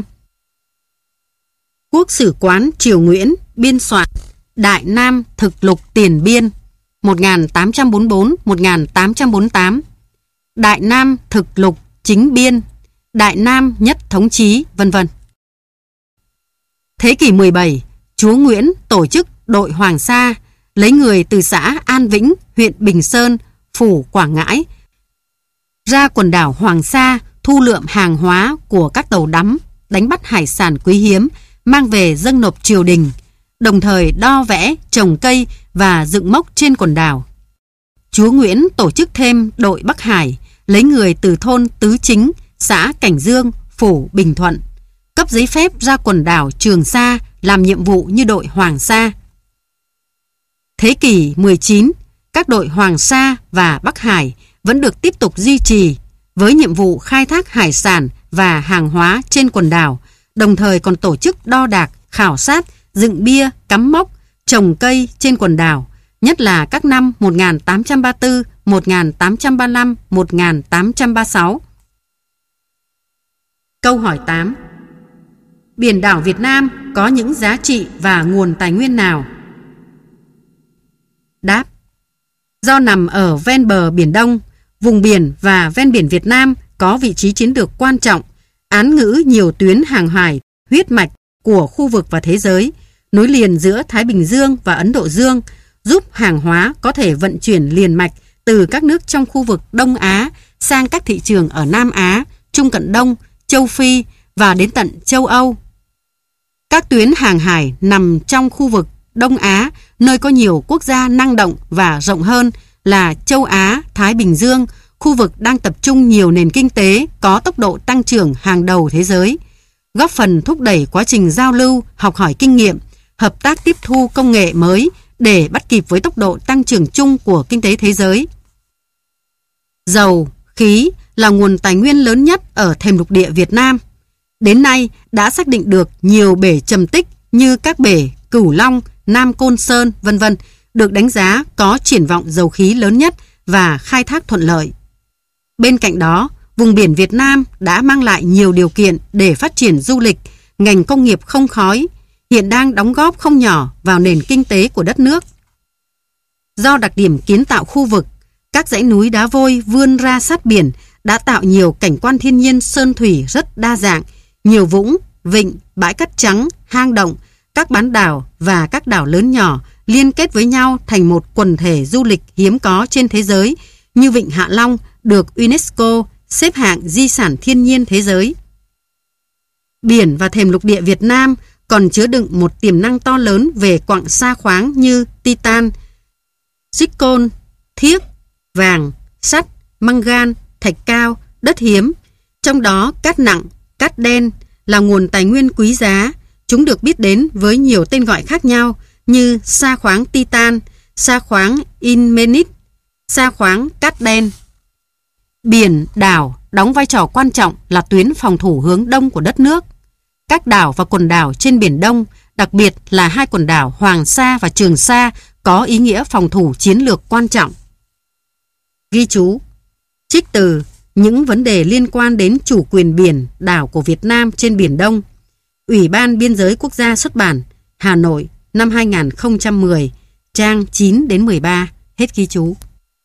Quốc sử quán Triều Nguyễn biên soạn Đại Nam Thực Lục Tiền Biên một nghìn tám trăm bốn mươi bốn đến một nghìn tám trăm bốn mươi tám, Đại Nam Thực Lục Chính Biên, Đại Nam Nhất Thống Chí, vân vân. Thế kỷ mười bảy, chúa Nguyễn tổ chức đội Hoàng Sa, lấy người từ xã An Vĩnh, huyện Bình Sơn, phủ Quảng Ngãi, ra quần đảo Hoàng Sa thu lượm hàng hóa của các tàu đắm, đánh bắt hải sản quý hiếm, mang về dâng nộp triều đình, đồng thời đo vẽ, trồng cây và dựng mốc trên quần đảo. Chúa Nguyễn tổ chức thêm đội Bắc Hải, lấy người từ thôn Tứ Chính, xã Cảnh Dương, phủ Bình Thuận, cấp giấy phép ra quần đảo Trường Sa làm nhiệm vụ như đội Hoàng Sa. Thế kỷ mười chín, các đội Hoàng Sa và Bắc Hải vẫn được tiếp tục duy trì, với nhiệm vụ khai thác hải sản và hàng hóa trên quần đảo, đồng thời còn tổ chức đo đạc, khảo sát, dựng bia, cắm mốc, trồng cây trên quần đảo, nhất là các năm một nghìn tám trăm ba mươi tư, một nghìn tám trăm ba mươi lăm, một nghìn tám trăm ba mươi sáu. Câu hỏi tám. Biển đảo Việt Nam có những giá trị và nguồn tài nguyên nào? Đáp. Do nằm ở ven bờ Biển Đông, vùng biển và ven biển Việt Nam có vị trí chiến lược quan trọng, án ngữ nhiều tuyến hàng hải, huyết mạch của khu vực và thế giới, nối liền giữa Thái Bình Dương và Ấn Độ Dương, giúp hàng hóa có thể vận chuyển liền mạch từ các nước trong khu vực Đông Á sang các thị trường ở Nam Á, Trung Cận Đông, Châu Phi và đến tận châu Âu. Các tuyến hàng hải nằm trong khu vực Đông Á, nơi có nhiều quốc gia năng động và rộng hơn là châu Á, Thái Bình Dương, khu vực đang tập trung nhiều nền kinh tế có tốc độ tăng trưởng hàng đầu thế giới, góp phần thúc đẩy quá trình giao lưu, học hỏi kinh nghiệm, hợp tác tiếp thu công nghệ mới để bắt kịp với tốc độ tăng trưởng chung của kinh tế thế giới. Dầu, khí là nguồn tài nguyên lớn nhất ở thềm lục địa Việt Nam. Đến nay đã xác định được nhiều bể trầm tích như các bể Cửu Long, Nam Côn Sơn, vân vân được đánh giá có triển vọng dầu khí lớn nhất và khai thác thuận lợi. Bên cạnh đó, vùng biển Việt Nam đã mang lại nhiều điều kiện để phát triển du lịch, ngành công nghiệp không khói, hiện đang đóng góp không nhỏ vào nền kinh tế của đất nước. Do đặc điểm kiến tạo khu vực, các dãy núi đá vôi vươn ra sát biển đã tạo nhiều cảnh quan thiên nhiên sơn thủy rất đa dạng, nhiều vũng, vịnh, bãi cát trắng, hang động, các bán đảo và các đảo lớn nhỏ liên kết với nhau thành một quần thể du lịch hiếm có trên thế giới như Vịnh Hạ Long được UNESCO xếp hạng di sản thiên nhiên thế giới. Biển và thềm lục địa Việt Nam còn chứa đựng một tiềm năng to lớn về quặng sa khoáng như titan, zircon, thiếc, vàng, sắt, mangan, thạch cao, đất hiếm. Trong đó cát nặng, cát đen là nguồn tài nguyên quý giá. Chúng được biết đến với nhiều tên gọi khác nhau như sa khoáng titan, sa khoáng ilmenite, sa khoáng cát đen. Biển, đảo đóng vai trò quan trọng là tuyến phòng thủ hướng đông của đất nước. Các đảo và quần đảo trên Biển Đông, đặc biệt là hai quần đảo Hoàng Sa và Trường Sa có ý nghĩa phòng thủ chiến lược quan trọng. Ghi chú, trích từ những vấn đề liên quan đến chủ quyền biển, đảo của Việt Nam trên Biển Đông. Ủy ban Biên giới Quốc gia xuất bản, Hà Nội, năm hai nghìn không trăm mười, trang chín đến mười ba, hết ghi chú.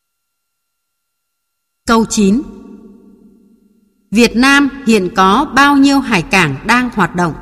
Câu chín. Việt Nam hiện có bao nhiêu hải cảng đang hoạt động?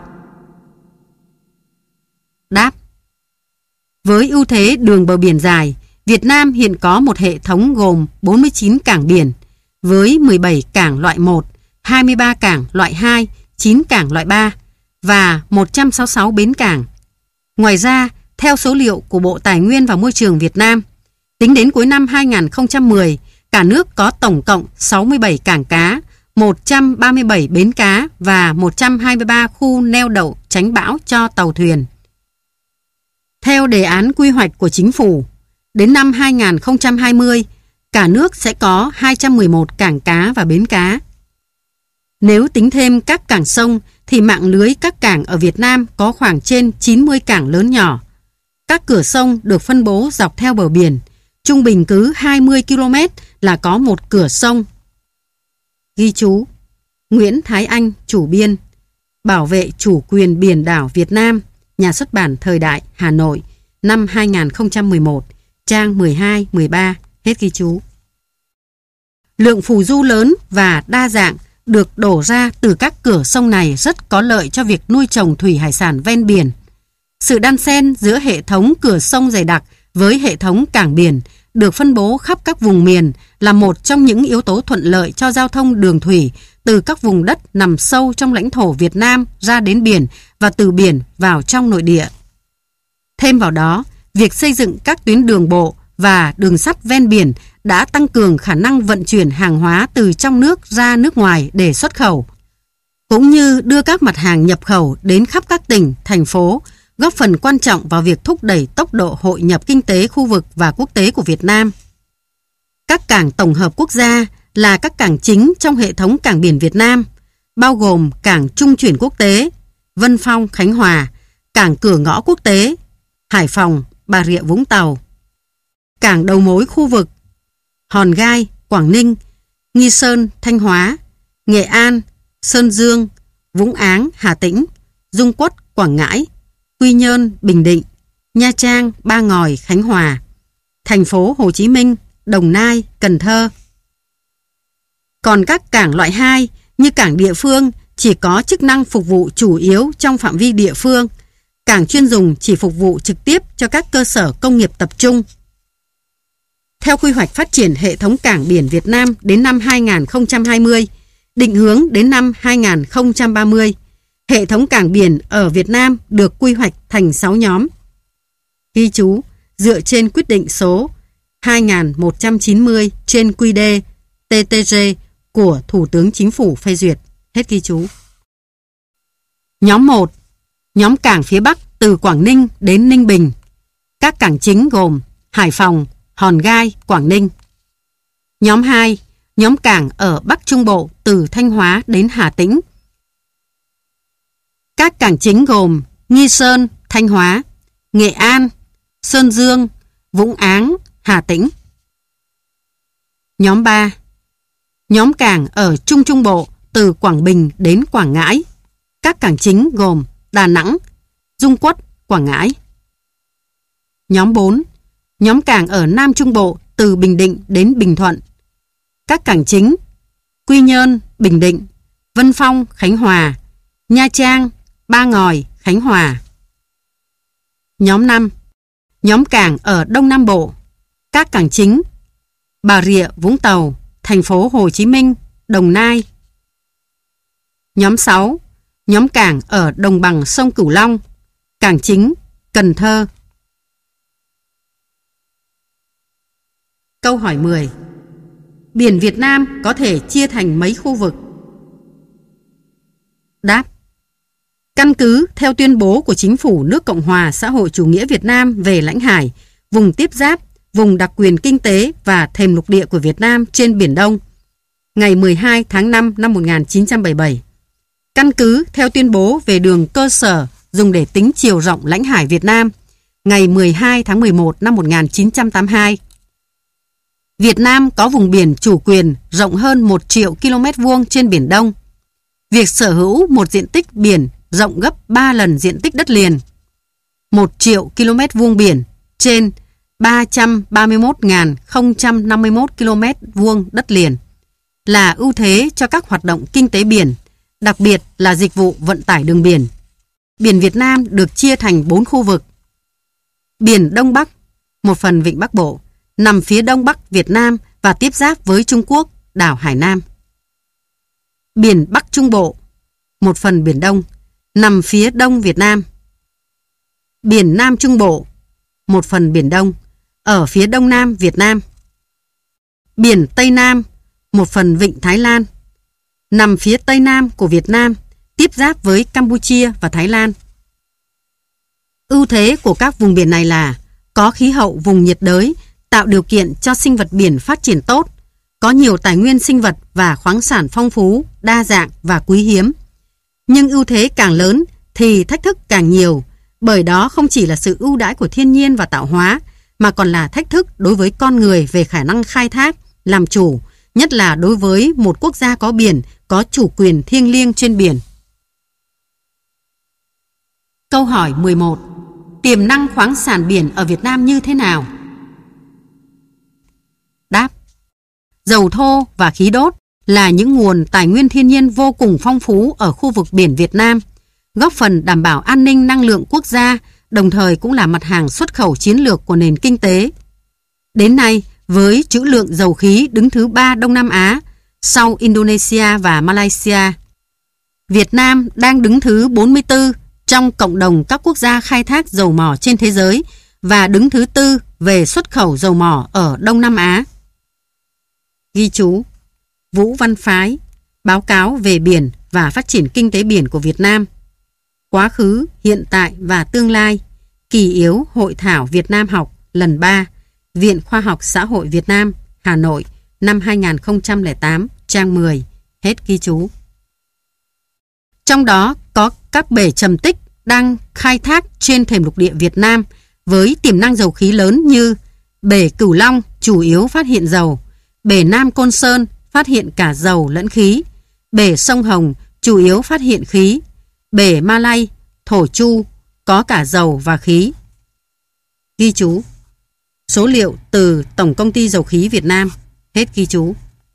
Đáp. Với ưu thế đường bờ biển dài, Việt Nam hiện có một hệ thống gồm bốn mươi chín cảng biển, với mười bảy cảng loại một, hai mươi ba cảng loại hai, chín cảng loại ba và một trăm sáu mươi sáu bến cảng. Ngoài ra, theo số liệu của Bộ Tài nguyên và Môi trường Việt Nam, tính đến cuối năm hai nghìn không trăm mười, cả nước có tổng cộng sáu mươi bảy cảng cá, một trăm ba mươi bảy bến cá và một trăm hai mươi ba khu neo đậu tránh bão cho tàu thuyền. Theo đề án quy hoạch của Chính phủ, đến năm hai nghìn không trăm hai mươi, cả nước sẽ có hai trăm mười một cảng cá và bến cá. Nếu tính thêm các cảng sông thì mạng lưới các cảng ở Việt Nam có khoảng trên chín mươi cảng lớn nhỏ. Các cửa sông được phân bố dọc theo bờ biển, trung bình cứ hai mươi ki lô mét là có một cửa sông. Ghi chú, Nguyễn Thái Anh, chủ biên, Bảo vệ chủ quyền biển đảo Việt Nam, Nhà xuất bản Thời đại, Hà Nội, năm hai nghìn không trăm mười một, trang mười hai, mười ba, hết ghi chú. Lượng phù du lớn và đa dạng được đổ ra từ các cửa sông này rất có lợi cho việc nuôi trồng thủy hải sản ven biển. Sự đan xen giữa hệ thống cửa sông dày đặc với hệ thống cảng biển được phân bố khắp các vùng miền là một trong những yếu tố thuận lợi cho giao thông đường thủy từ các vùng đất nằm sâu trong lãnh thổ Việt Nam ra đến biển và từ biển vào trong nội địa. Thêm vào đó, việc xây dựng các tuyến đường bộ và đường sắt ven biển đã tăng cường khả năng vận chuyển hàng hóa từ trong nước ra nước ngoài để xuất khẩu, cũng như đưa các mặt hàng nhập khẩu đến khắp các tỉnh, thành phố, góp phần quan trọng vào việc thúc đẩy tốc độ hội nhập kinh tế khu vực và quốc tế của Việt Nam. Các cảng tổng hợp quốc gia là các cảng chính trong hệ thống cảng biển Việt Nam, bao gồm cảng trung chuyển quốc tế, Vân Phong, Khánh Hòa, cảng cửa ngõ quốc tế, Hải Phòng, Bà Rịa Vũng Tàu, cảng đầu mối khu vực, Hòn Gai, Quảng Ninh, Nghi Sơn, Thanh Hóa, Nghệ An, Sơn Dương, Vũng Áng, Hà Tĩnh, Dung Quất, Quảng Ngãi, Quy Nhơn, Bình Định, Nha Trang, Ba Ngòi, Khánh Hòa, thành phố Hồ Chí Minh, Đồng Nai, Cần Thơ. Còn các cảng loại hai như cảng địa phương chỉ có chức năng phục vụ chủ yếu trong phạm vi địa phương, cảng chuyên dùng chỉ phục vụ trực tiếp cho các cơ sở công nghiệp tập trung. Theo quy hoạch phát triển hệ thống cảng biển Việt Nam đến năm hai nghìn không trăm hai mươi, định hướng đến năm hai nghìn không trăm ba mươi, hệ thống cảng biển ở Việt Nam được quy hoạch thành sáu nhóm. Ghi chú dựa trên quyết định số hai nghìn một trăm chín mươi trên quy đê tê tê giê của Thủ tướng Chính phủ phê duyệt. Hết ghi chú. Nhóm một. Nhóm cảng phía Bắc từ Quảng Ninh đến Ninh Bình. Các cảng chính gồm Hải Phòng, Hòn Gai, Quảng Ninh. Nhóm hai. Nhóm cảng ở Bắc Trung Bộ từ Thanh Hóa đến Hà Tĩnh. Các cảng chính gồm Nghi Sơn, Thanh Hóa, Nghệ An, Sơn Dương, Vũng Áng, Hà Tĩnh. Nhóm ba. Nhóm cảng ở Trung Trung Bộ từ Quảng Bình đến Quảng Ngãi. Các cảng chính gồm Đà Nẵng, Dung Quất, Quảng Ngãi. Nhóm bốn. Nhóm cảng ở Nam Trung Bộ từ Bình Định đến Bình Thuận. Các cảng chính Quy Nhơn, Bình Định, Vân Phong, Khánh Hòa, Nha Trang, Ba Ngòi, Khánh Hòa. Nhóm năm. Nhóm cảng ở Đông Nam Bộ. Các cảng chính Bà Rịa Vũng Tàu, thành phố Hồ Chí Minh, Đồng Nai. Nhóm sáu. Nhóm cảng ở đồng bằng sông Cửu Long. Cảng chính Cần Thơ. Câu hỏi mười. Biển Việt Nam có thể chia thành mấy khu vực? Đáp. Căn cứ theo tuyên bố của Chính phủ nước Cộng hòa xã hội chủ nghĩa Việt Nam về lãnh hải, vùng tiếp giáp, vùng đặc quyền kinh tế và thềm lục địa của Việt Nam trên Biển Đông, ngày mười hai tháng năm năm một nghìn chín trăm bảy mươi bảy. Căn cứ theo tuyên bố về đường cơ sở dùng để tính chiều rộng lãnh hải Việt Nam, ngày mười hai tháng mười một năm một nghìn chín trăm tám mươi hai. Việt Nam có vùng biển chủ quyền rộng hơn một triệu ki lô mét vuông trên Biển Đông. Việc sở hữu một diện tích biển rộng gấp ba lần diện tích đất liền, một triệu ki lô mét vuông biển trên ba trăm ba mươi mốt nghìn không trăm năm mươi mốt ki lô mét vuông đất liền, là ưu thế cho các hoạt động kinh tế biển, đặc biệt là dịch vụ vận tải đường biển. Biển Việt Nam được chia thành bốn khu vực. Biển Đông Bắc, một phần Vịnh Bắc Bộ, nằm phía Đông Bắc Việt Nam và tiếp giáp với Trung Quốc, đảo Hải Nam. Biển Bắc Trung Bộ, một phần Biển Đông, nằm phía Đông Việt Nam. Biển Nam Trung Bộ, một phần Biển Đông, ở phía Đông Nam Việt Nam. Biển Tây Nam, một phần Vịnh Thái Lan, nằm phía Tây Nam của Việt Nam, tiếp giáp với Campuchia và Thái Lan. Ưu thế của các vùng biển này là có khí hậu vùng nhiệt đới, tạo điều kiện cho sinh vật biển phát triển tốt, có nhiều tài nguyên sinh vật và khoáng sản phong phú, đa dạng và quý hiếm. Nhưng ưu thế càng lớn thì thách thức càng nhiều, bởi đó không chỉ là sự ưu đãi của thiên nhiên và tạo hóa, mà còn là thách thức đối với con người về khả năng khai thác, làm chủ, nhất là đối với một quốc gia có biển, có chủ quyền thiêng liêng trên biển. Câu hỏi mười một. Tiềm năng khoáng sản biển ở Việt Nam như thế nào? Đáp. Dầu thô và khí đốt là những nguồn tài nguyên thiên nhiên vô cùng phong phú ở khu vực biển Việt Nam, góp phần đảm bảo an ninh năng lượng quốc gia, đồng thời cũng là mặt hàng xuất khẩu chiến lược của nền kinh tế. Đến nay, với trữ lượng dầu khí đứng thứ ba Đông Nam Á, sau Indonesia và Malaysia, Việt Nam đang đứng thứ bốn mươi tư trong cộng đồng các quốc gia khai thác dầu mỏ trên thế giới và đứng thứ tư về xuất khẩu dầu mỏ ở Đông Nam Á. Ghi chú: Vũ Văn Phái, báo cáo về biển và phát triển kinh tế biển của Việt Nam. Quá khứ, hiện tại và tương lai. Kỳ yếu Hội thảo Việt Nam học lần ba, Viện Khoa học Xã hội Việt Nam, Hà Nội, năm hai nghìn không trăm lẻ tám, trang mười. Hết ghi chú. Trong đó có các bể trầm tích đang khai thác trên thềm lục địa Việt Nam với tiềm năng dầu khí lớn như bể Cửu Long chủ yếu phát hiện dầu, bể Nam Côn Sơn phát hiện cả dầu lẫn khí, bể Sông Hồng chủ yếu phát hiện khí, bể Malay, Thổ Chu có cả dầu và khí. Ghi chú. Số liệu từ Tổng Công ty Dầu khí Việt Nam. Hết ghi chú.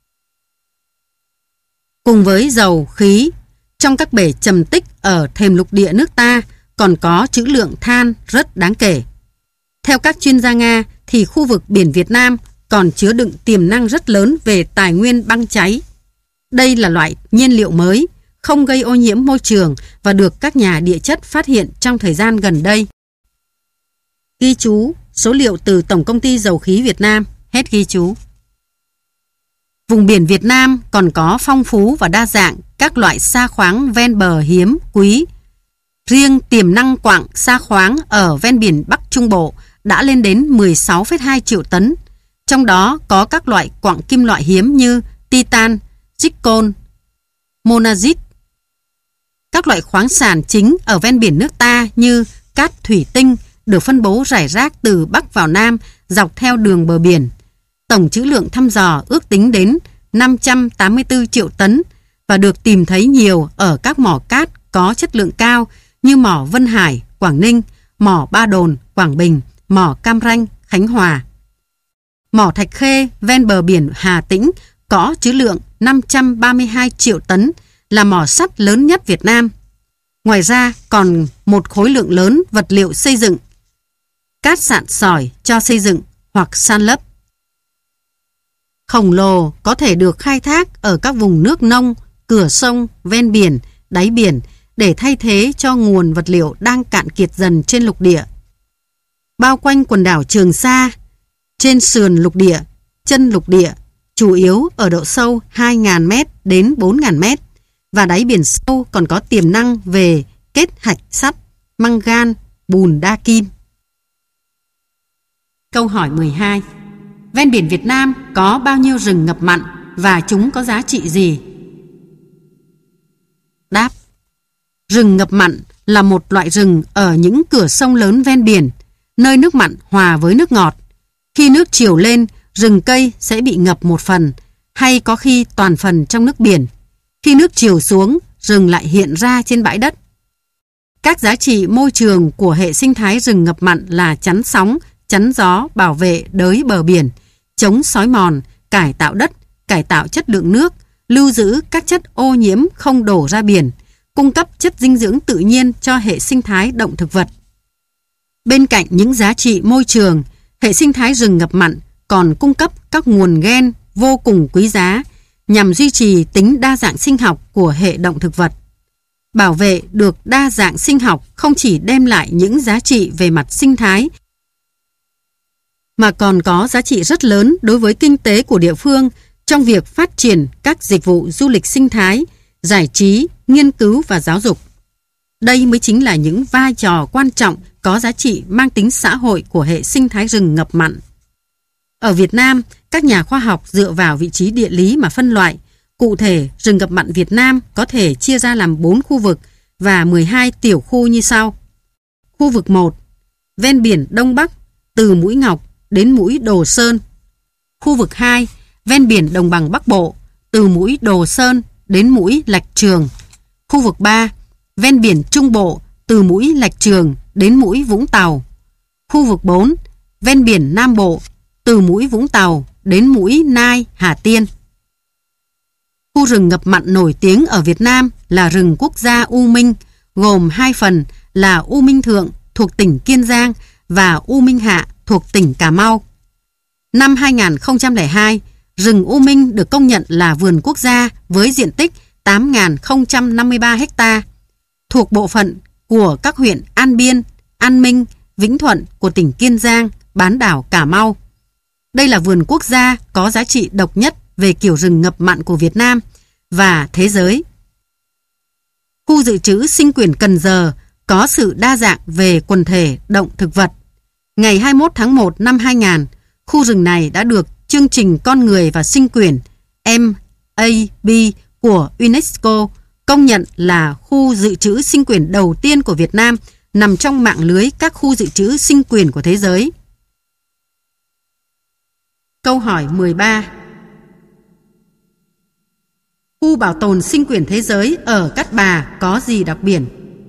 Cùng với dầu, khí, trong các bể trầm tích ở thềm lục địa nước ta còn có trữ lượng than rất đáng kể. Theo các chuyên gia Nga thì khu vực biển Việt Nam còn chứa đựng tiềm năng rất lớn về tài nguyên băng cháy. Đây là loại nhiên liệu mới, không gây ô nhiễm môi trường và được các nhà địa chất phát hiện trong thời gian gần đây. Ghi chú. Số liệu từ Tổng Công ty Dầu khí Việt Nam. Hết ghi chú. Vùng biển Việt Nam còn có phong phú và đa dạng các loại sa khoáng ven bờ hiếm, quý. Riêng tiềm năng quặng sa khoáng ở ven biển Bắc Trung Bộ đã lên đến mười sáu phẩy hai triệu tấn. Trong đó có các loại quặng kim loại hiếm như titan, zircon, monazit. Các loại khoáng sản chính ở ven biển nước ta như cát thủy tinh được phân bố rải rác từ Bắc vào Nam dọc theo đường bờ biển. Tổng trữ lượng thăm dò ước tính đến năm trăm tám mươi tư triệu tấn và được tìm thấy nhiều ở các mỏ cát có chất lượng cao như mỏ Vân Hải, Quảng Ninh, mỏ Ba Đồn, Quảng Bình, mỏ Cam Ranh, Khánh Hòa. Mỏ Thạch Khê ven bờ biển Hà Tĩnh có trữ lượng năm trăm ba mươi hai triệu tấn, là mỏ sắt lớn nhất Việt Nam. Ngoài ra còn một khối lượng lớn vật liệu xây dựng, cát sạn sỏi cho xây dựng hoặc san lấp. Khổng lồ có thể được khai thác ở các vùng nước nông, cửa sông, ven biển, đáy biển để thay thế cho nguồn vật liệu đang cạn kiệt dần trên lục địa. Bao quanh quần đảo Trường Sa, trên sườn lục địa, chân lục địa, chủ yếu ở độ sâu hai nghìn mét đến bốn nghìn mét, và đáy biển sâu còn có tiềm năng về kết hạch sắt, mangan, bùn đa kim. Câu hỏi mười hai. Ven biển Việt Nam có bao nhiêu rừng ngập mặn và chúng có giá trị gì? Đáp. Rừng ngập mặn là một loại rừng ở những cửa sông lớn ven biển, nơi nước mặn hòa với nước ngọt. Khi nước triều lên, rừng cây sẽ bị ngập một phần, hay có khi toàn phần trong nước biển. Khi nước triều xuống, rừng lại hiện ra trên bãi đất. Các giá trị môi trường của hệ sinh thái rừng ngập mặn là chắn sóng, chắn gió, bảo vệ đới bờ biển, chống xói mòn, cải tạo đất, cải tạo chất lượng nước, lưu giữ các chất ô nhiễm không đổ ra biển, cung cấp chất dinh dưỡng tự nhiên cho hệ sinh thái động thực vật. Bên cạnh những giá trị môi trường, hệ sinh thái rừng ngập mặn còn cung cấp các nguồn gen vô cùng quý giá nhằm duy trì tính đa dạng sinh học của hệ động thực vật. Bảo vệ được đa dạng sinh học không chỉ đem lại những giá trị về mặt sinh thái, mà còn có giá trị rất lớn đối với kinh tế của địa phương trong việc phát triển các dịch vụ du lịch sinh thái, giải trí, nghiên cứu và giáo dục. Đây mới chính là những vai trò quan trọng có giá trị mang tính xã hội của hệ sinh thái rừng ngập mặn. Ở Việt Nam, các nhà khoa học dựa vào vị trí địa lý mà phân loại. Cụ thể, rừng ngập mặn Việt Nam có thể chia ra làm bốn khu vực và mười hai tiểu khu như sau. Khu vực một, ven biển Đông Bắc, từ Mũi Ngọc đến Mũi Đồ Sơn. Khu vực hai, ven biển Đồng bằng Bắc Bộ, từ Mũi Đồ Sơn đến Mũi Lạch Trường. Khu vực ba, ven biển Trung Bộ, từ Mũi Lạch Trường đến Mũi Vũng Tàu. Khu vực bốn, ven biển Nam Bộ, từ Mũi Vũng Tàu đến Mũi Nai, Hà Tiên. Khu rừng ngập mặn nổi tiếng ở Việt Nam là rừng quốc gia U Minh, gồm hai phần là U Minh Thượng thuộc tỉnh Kiên Giang và U Minh Hạ thuộc tỉnh Cà Mau. Năm hai nghìn không trăm lẻ hai, rừng U Minh được công nhận là vườn quốc gia với diện tích tám nghìn không trăm năm mươi ba ha, thuộc bộ phận của các huyện An Biên, An Minh, Vĩnh Thuận của tỉnh Kiên Giang, bán đảo Cà Mau. Đây là vườn quốc gia có giá trị độc nhất về kiểu rừng ngập mặn của Việt Nam và thế giới. Khu dự trữ sinh quyển Cần Giờ có sự đa dạng về quần thể động thực vật. Ngày hai mươi mốt tháng một năm hai nghìn, khu rừng này đã được chương trình Con người và sinh quyển M A B của UNESCO công nhận là khu dự trữ sinh quyển đầu tiên của Việt Nam, nằm trong mạng lưới các khu dự trữ sinh quyển của thế giới. Câu hỏi mười ba. Khu bảo tồn sinh quyển thế giới ở Cát Bà có gì đặc biệt?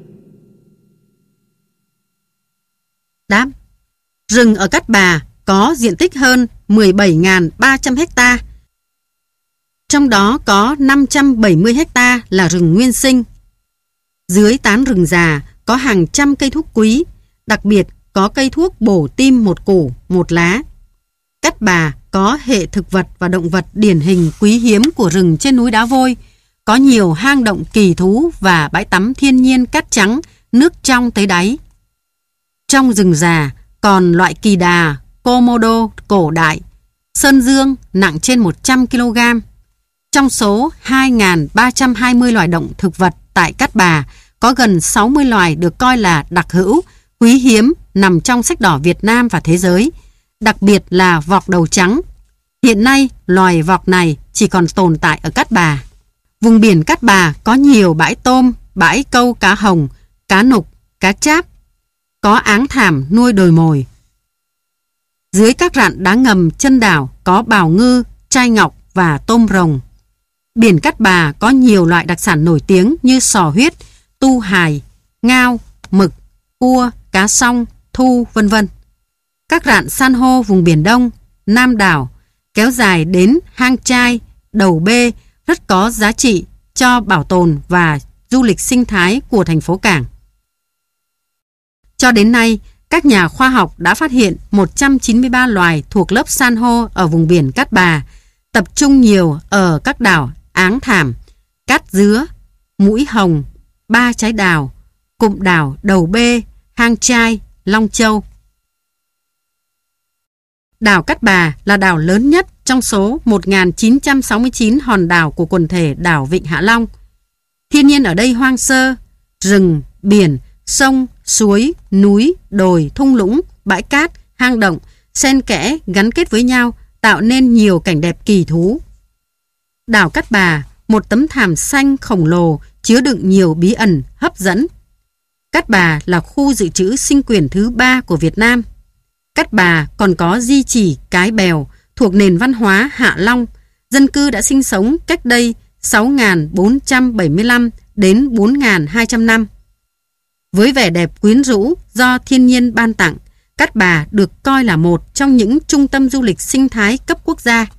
Đáp: rừng ở Cát Bà có diện tích hơn mười bảy nghìn ba trăm ha. Trong đó có năm trăm bảy mươi ha là rừng nguyên sinh. Dưới tán rừng già có hàng trăm cây thuốc quý, đặc biệt có cây thuốc bổ tim một củ, một lá. Cát Bà có hệ thực vật và động vật điển hình quý hiếm của rừng trên núi Đá Vôi, có nhiều hang động kỳ thú và bãi tắm thiên nhiên cát trắng, nước trong tới đáy. Trong rừng già còn loại kỳ đà, Komodo cổ đại, sơn dương nặng trên một trăm ki lô gam. Trong số hai nghìn ba trăm hai mươi loài động thực vật tại Cát Bà, có gần sáu mươi loài được coi là đặc hữu, quý hiếm nằm trong sách đỏ Việt Nam và thế giới, đặc biệt là vọc đầu trắng. Hiện nay, loài vọc này chỉ còn tồn tại ở Cát Bà. Vùng biển Cát Bà có nhiều bãi tôm, bãi câu cá hồng, cá nục, cá tráp, có áng thảm nuôi đồi mồi. Dưới các rạn đá ngầm chân đảo có bào ngư, trai ngọc và tôm rồng. Biển Cát Bà có nhiều loại đặc sản nổi tiếng như sò huyết, tu hài, ngao, mực, cua, cá song, thu, vân vân. Các rạn san hô vùng Biển Đông, Nam đảo kéo dài đến hang Trai, Đầu Bê rất có giá trị cho bảo tồn và du lịch sinh thái của thành phố cảng. Cho đến nay, các nhà khoa học đã phát hiện một trăm chín mươi ba loài thuộc lớp san hô ở vùng biển Cát Bà, tập trung nhiều ở các đảo Áng Thảm, Cát Dứa, Mũi Hồng, Ba Trái Đào, cụm đảo Đầu Bê, Hang Trai, Long Châu. Đảo Cát Bà là đảo lớn nhất trong số một nghìn chín trăm sáu mươi chín hòn đảo của quần thể đảo Vịnh Hạ Long. Thiên nhiên ở đây hoang sơ, rừng, biển, sông, suối, núi, đồi, thung lũng, bãi cát, hang động, xen kẽ gắn kết với nhau, tạo nên nhiều cảnh đẹp kỳ thú. Đảo Cát Bà, một tấm thảm xanh khổng lồ chứa đựng nhiều bí ẩn hấp dẫn. Cát Bà là khu dự trữ sinh quyển thứ ba của Việt Nam. Cát Bà còn có di chỉ Cái Bèo thuộc nền văn hóa Hạ Long, dân cư đã sinh sống cách đây sáu nghìn bốn trăm bảy mươi lăm đến bốn nghìn hai trăm năm. Với vẻ đẹp quyến rũ do thiên nhiên ban tặng, Cát Bà được coi là một trong những trung tâm du lịch sinh thái cấp quốc gia.